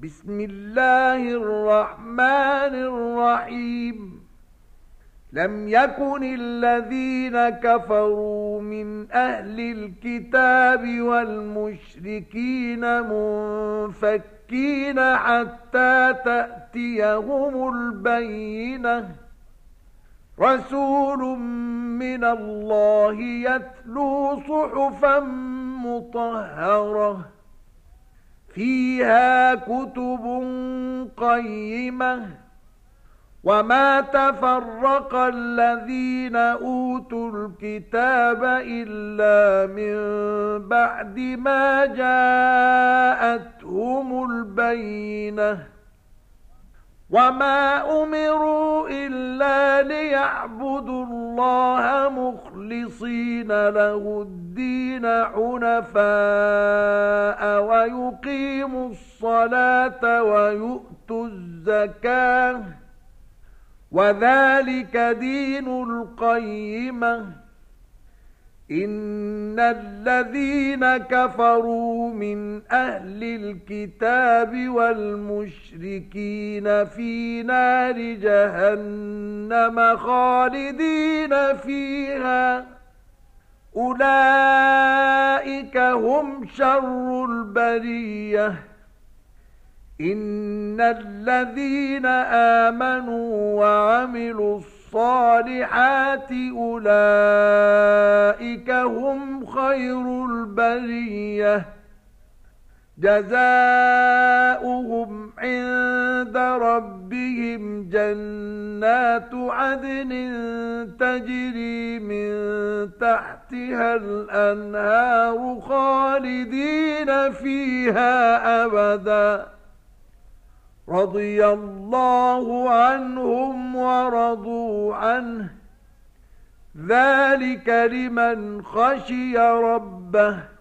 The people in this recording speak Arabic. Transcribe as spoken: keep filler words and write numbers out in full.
بسم الله الرحمن الرحيم لم يكن الذين كفروا من أهل الكتاب والمشركين منفكين حتى تأتيهم البينة رسول من الله يتلو صحفا مطهرة فيها كتب قيمة وما تفرق الذين أوتوا الكتاب إلا من بعد ما جاءتهم البينة وما أمروا إلا ليعبدوا الله مخلصين له الدين حنفاء ويقيموا الصلاة ويؤتوا الزكاة وذلك دين القيمة إن الذين كفروا من أهل الكتاب والمشركين في نار جهنم خالدين فيها أولئك هم شر البرية إن الذين آمنوا وعملوا الصالحات أولئك هم خير البرية جزاؤهم عند ربهم جنات عدن تجري من تحتها الأنهار خالدين فيها أبداً رضي الله عنهم ورضوا عنه ذلك لمن خشي ربه